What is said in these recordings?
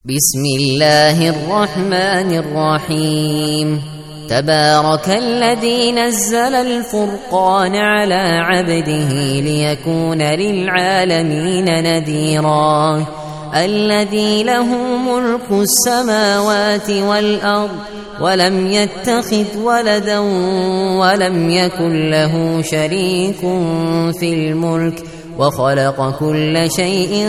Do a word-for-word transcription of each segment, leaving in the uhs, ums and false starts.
بسم الله الرحمن الرحيم. تبارك الذي نزل الفرقان على عبده ليكون للعالمين نذيرا. الذي له ملك السماوات والأرض ولم يتخذ ولدا ولم يكن له شريك في الملك وخلق كل شيء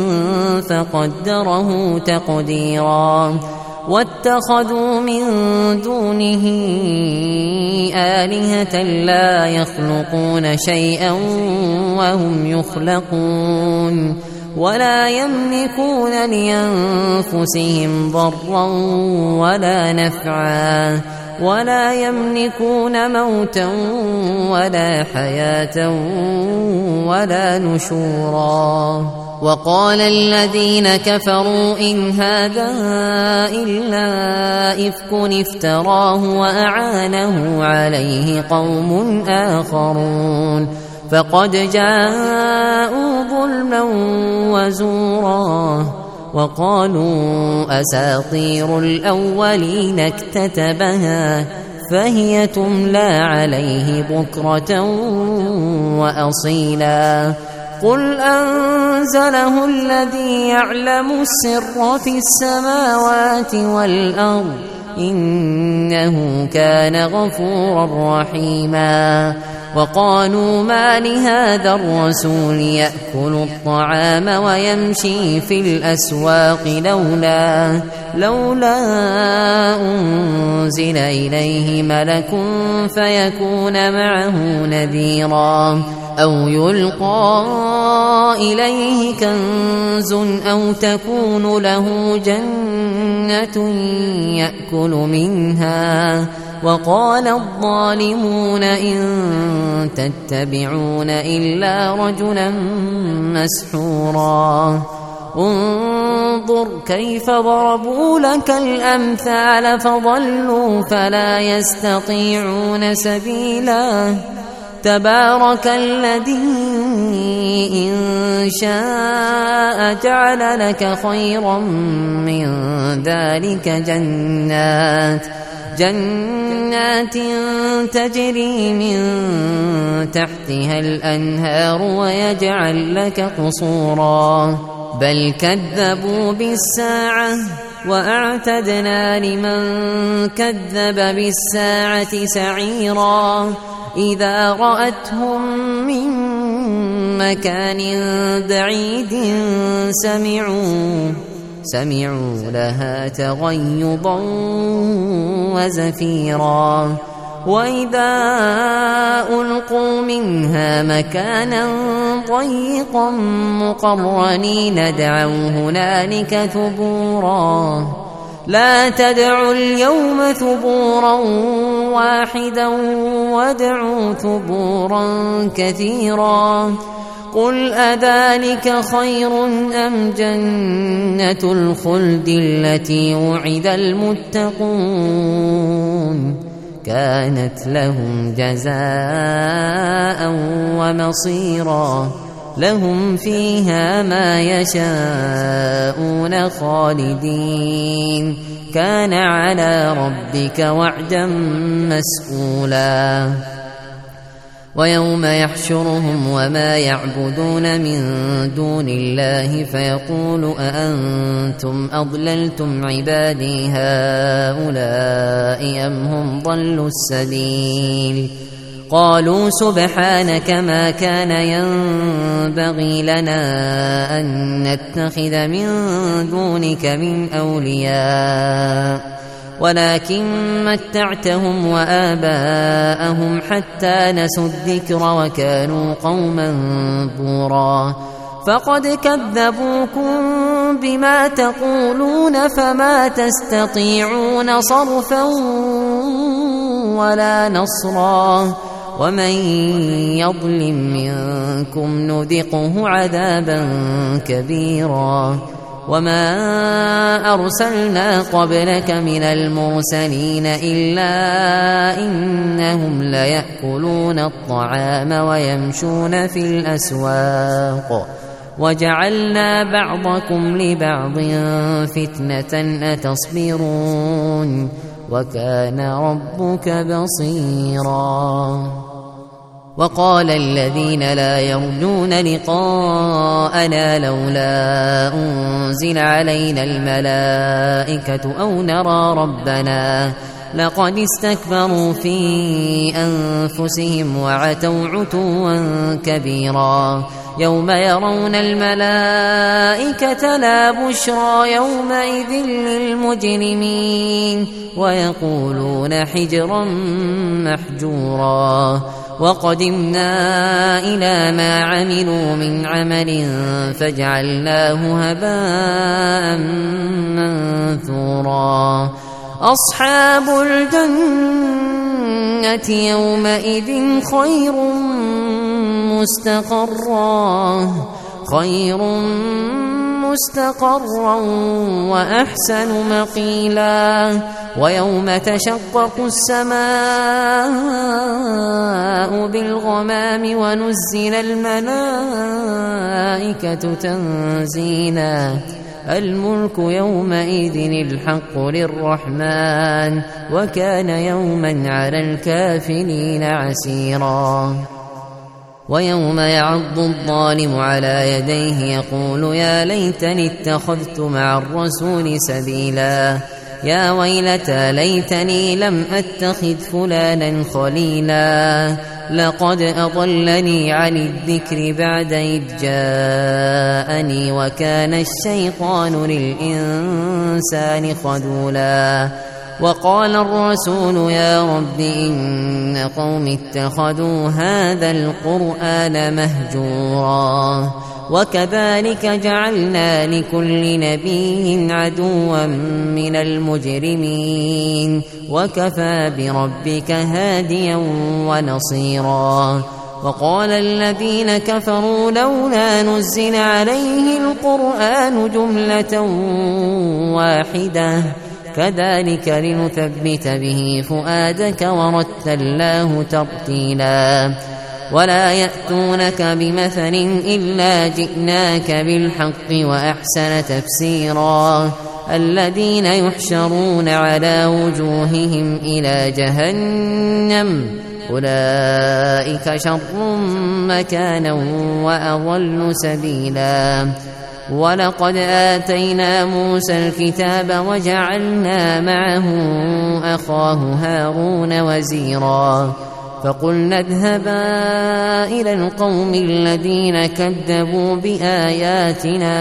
فقدره تقديرا. واتخذوا من دونه آلهة لا يخلقون شيئا وهم يخلقون ولا يملكون لأنفسهم ضرا ولا نفعا ولا يملكون موتا ولا حياة ولا نشورا. وقال الذين كفروا إن هذا إلا إفك افتراه وأعانه عليه قوم آخرون فقد جاءوا ظلما وزورا. وقالوا أساطير الأولين اكتتبها فهي تملى عليه بكرة وأصيلا. قل أنزله الذي يعلم السر في السماوات والأرض إنه كان غفورا رحيما. وقالوا ما لهذا الرسول يأكل الطعام ويمشي في الأسواق لولا لولا أنزل إليه ملك فيكون معه نذيرا أو يلقى إليه كنز أو تكون له جنة يأكل منها. وقال الظالمون إن تتبعون إلا رجلا مسحورا. انظر كيف ضربوا لك الأمثال فضلوا فلا يستطيعون سبيلا. تبارك الذي إن شاء جعل لك خيرا من ذلك جنات جنات تجري من تحتها الأنهار ويجعل لك قصورا. بل كذبوا بالساعة وأعتدنا لمن كذب بالساعة سعيرا. إذا رأتهم من مكان بعيد سمعوا سمعوا لها تغيظا وزفيرا. وإذا ألقوا منها مكانا ضيقا مقرنين دعوا هنالك ثبورا. لا تدعوا اليوم ثبورا واحدا وادعوا ثبورا كثيرا. قل أذلك خير أم جنة الخلد التي وعد المتقون كانت لهم جزاء ومصيرا. لهم فيها ما يشاءون خالدين كان على ربك وعدا مسئولا. ويوم يحشرهم وما يعبدون من دون الله فيقول أأنتم أضللتم عبادي هؤلاء أم هم ضلوا السبيل. قالوا سبحانك ما كان ينبغي لنا أن نتخذ من دونك من أولياء ولكن متعتهم وآباءهم حتى نسوا الذكر وكانوا قوما بورا. فقد كذبوكم بما تقولون فما تستطيعون صرفا ولا نصرا. ومن يظلم منكم نذقه عذابا كبيرا. وما أرسلنا قبلك من المرسلين إلا إنهم ليأكلون الطعام ويمشون في الأسواق وجعلنا بعضكم لبعض فتنة أتصبرون وكان ربك بصيرا. وقال الذين لا يرجون لقاءنا لولا أنزل علينا الملائكة أو نرى ربنا لقد استكبروا في أنفسهم وعتوا عتوا كبيرا. يوم يرون الملائكة لا بشرى يومئذ للمجرمين ويقولون حجرا محجورا. وقدمنا إلى ما عملوا من عمل فجعلناه هباء منثورا. أصحاب الجنة يومئذ خير مستقرا خير مستقرا وأحسن مقيلا. ويوم تشقق السماء بالغمام ونزل الملائكة تنزيلا. الملك يومئذ الحق للرحمن وكان يوما على الكافرين عسيرا. ويوم يعض الظالم على يديه يقول يا ليتني اتخذت مع الرسول سبيلا. يا ويلتى ليتني لم أتخذ فلانا خليلا لقد أضلني عن الذكر بعد إذ جاءني وكان الشيطان للإنسان خذولا. وقال الرسول يا رب إن قوم اتخذوا هذا القرآن مهجورا. وكذلك جعلنا لكل نبي عدوا من المجرمين وكفى بربك هاديا ونصيرا. وقال الذين كفروا لولا نزل عليه القرآن جملة واحدة كذلك لنثبت به فؤادك ورتلناه ترتيلا. ولا يأتونك بمثل إلا جئناك بالحق وأحسن تفسيرا. الذين يحشرون على وجوههم إلى جهنم أولئك شر مكانا وأضل سبيلا. ولقد آتينا موسى الكتاب وجعلنا معه أخاه هارون وزيرا. فقلنا اذهبا إلى القوم الذين كذبوا بآياتنا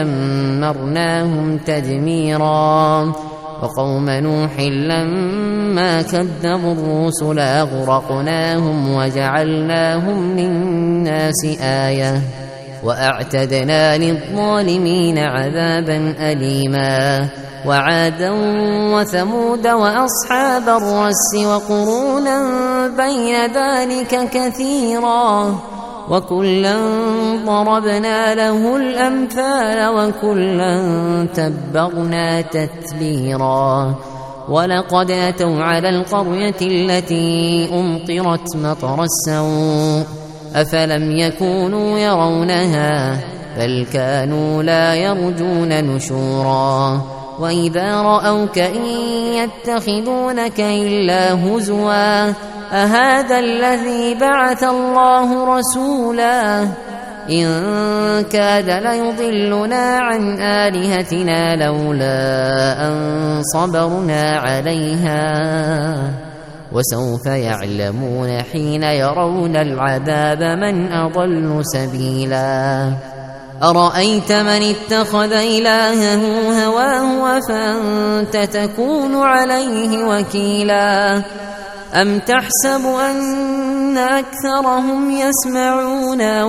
فدمرناهم تدميرا. وقوم نوح لما كذبوا الرسل أغرقناهم وجعلناهم للناس آية وأعتدنا للظالمين عذابا أليما. وعادا وثمود وأصحاب الرس وقرونا بين ذلك كثيرا وكلا ضربنا له الأمثال وكلا تبرنا تتبيرا. ولقد أتوا على القرية التي أمطرت مطر السوء أفلم يكونوا يرونها بل كانوا لا يرجون نشورا. وإذا رأوك إن يتخذونك إلا هزوا أهذا الذي بعث الله رسولا إن كاد ليضلنا عن آلهتنا لولا أن صبرنا عليها وسوف يعلمون حين يرون العذاب من أضل سبيلا. أرأيت من اتخذ إلهه هواه فأنت تكون عليه وكيلا أم تحسب أن أكثرهم يسمعون أو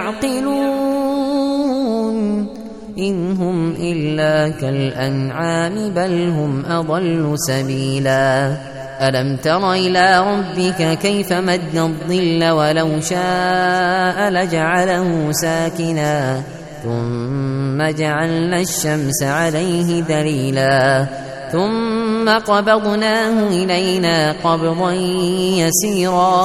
يعقلون إن هم إلا كالأنعام بل هم أضل سبيلا. ألم تر إلى ربك كيف مد الظل ولو شاء لجعله ساكنا ثم جعلنا الشمس عليه دليلا ثم قبضناه إلينا قبضا يسيرا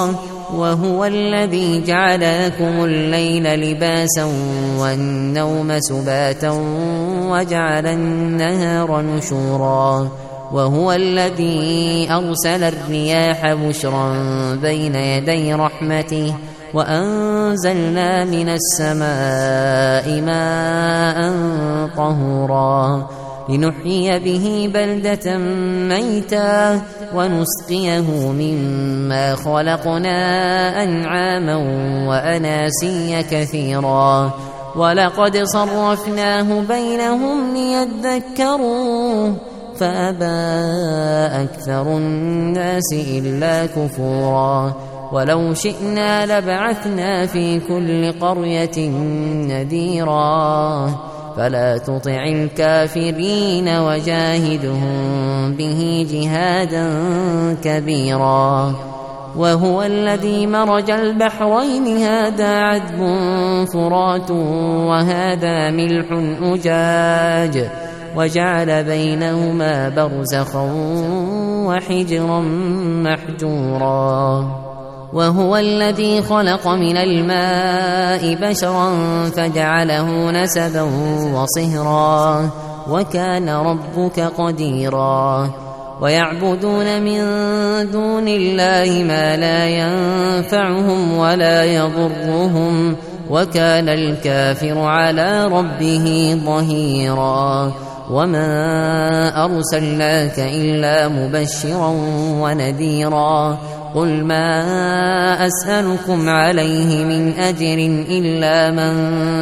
وهو الذي جعل لكم الليل لباسا والنوم سباتا وجعل النهار نشورا وهو الذي أرسل الرياح بشرا بين يدي رحمته وأنزلنا من السماء ماء طهورا لنحيي به بلدة ميتا ونسقيه مما خلقنا أنعاما وأناسيا كثيرا ولقد صرفناه بينهم ليذكروا فأبى أكثر الناس إلا كفورا ولو شئنا لبعثنا في كل قرية نذيرا فلا تطع الكافرين وجاهدهم به جهادا كبيرا وهو الذي مرج البحرين هذا عذب فرات وهذا ملح أجاج وجعل بينهما برزخا وحجرا محجورا وهو الذي خلق من الماء بشرا فجعله نسبا وصهرا وكان ربك قديرا ويعبدون من دون الله ما لا ينفعهم ولا يضرهم وكان الكافر على ربه ظهيرا وما أرسلناك إلا مبشرا ونذيرا قل ما أسألكم عليه من أجر إلا من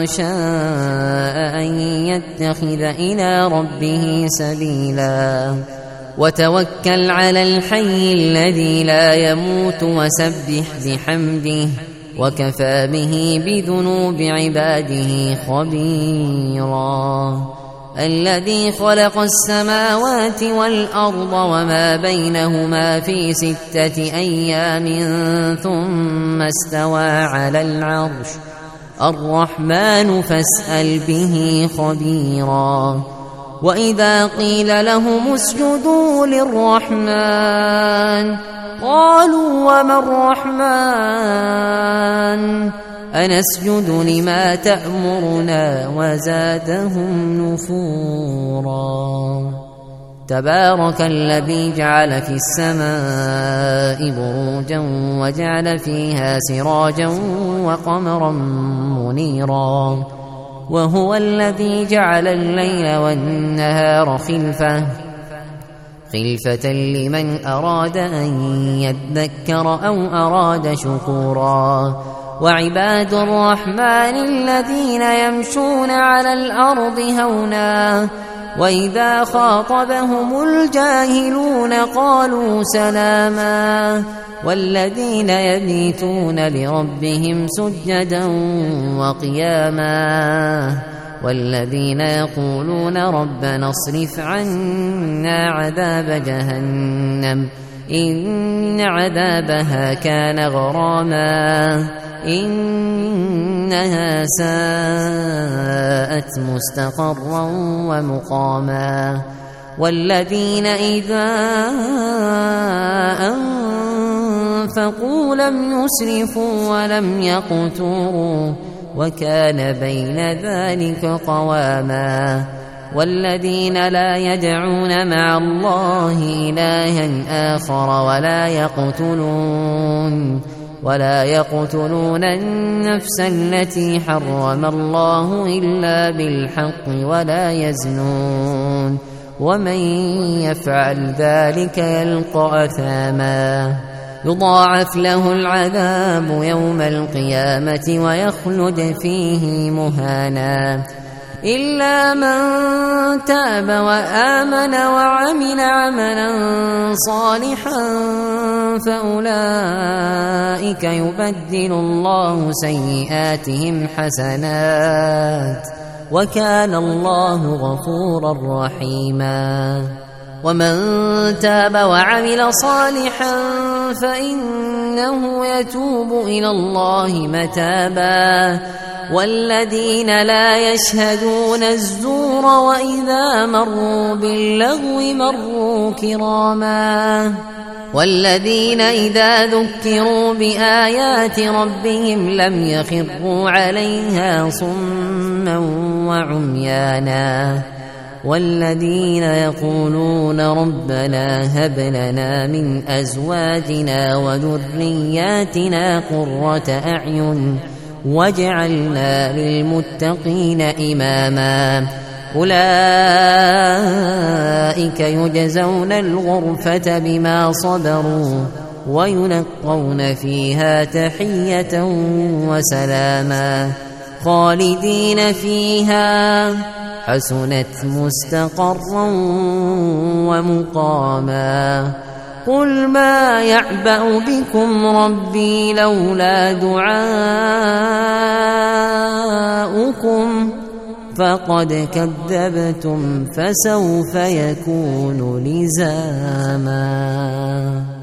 شاء أن يتخذ إلى ربه سبيلا وتوكل على الحي الذي لا يموت وسبح بحمده وكفى به بذنوب عباده خبيرا الذي خلق السماوات والأرض وما بينهما في ستة أيام ثم استوى على العرش الرحمن فاسأل به خبيرا وإذا قيل لهم اسجدوا للرحمن قالوا وما الرحمن أنسجد لما تأمرنا وزادهم نفورا تبارك الذي جعل في السماء بروجا وجعل فيها سراجا وقمرا منيرا وهو الذي جعل الليل والنهار خلفة خلفة لمن أراد أن يذكر أو أراد شكورا وعباد الرحمن الذين يمشون على الأرض هونا وإذا خاطبهم الجاهلون قالوا سلاما والذين يبيتون لربهم سجدا وقياما والذين يقولون ربنا اصرف عنا عذاب جهنم إن عذابها كان غراما إنها ساءت مستقرا ومقاما والذين إذا أنفقوا لم يسرفوا ولم يقتروا وكان بين ذلك قواما والذين لا يدعون مع الله إلها آخر ولا يقتلون ولا يقتلون النفس التي حرم الله إلا بالحق ولا يزنون ومن يفعل ذلك يلقى أثاما يضاعف له العذاب يوم القيامة ويخلد فيه مهانا إلا من تاب وآمن وعمل عملا صالحا فأولئك يبدل الله سيئاتهم حسنات وكان الله غفورا رحيما ومن تاب وعمل صالحا فإنه يتوب إلى الله متابا والذين لا يشهدون الزور وإذا مروا باللغو مروا كراما والذين إذا ذكروا بآيات ربهم لم يخروا عليها صما وعميانا والذين يقولون ربنا هب لنا من أزواجنا وذرياتنا قرة أعين واجعلنا للمتقين إماما أولئك يجزون الغرفة بما صبروا ويلقون فيها تحية وسلاما خالدين فيها حسنت مستقرا ومقاما قل ما يعبأ بكم ربي لولا دعاؤكم فقد كذبتم فسوف يكون لزاما.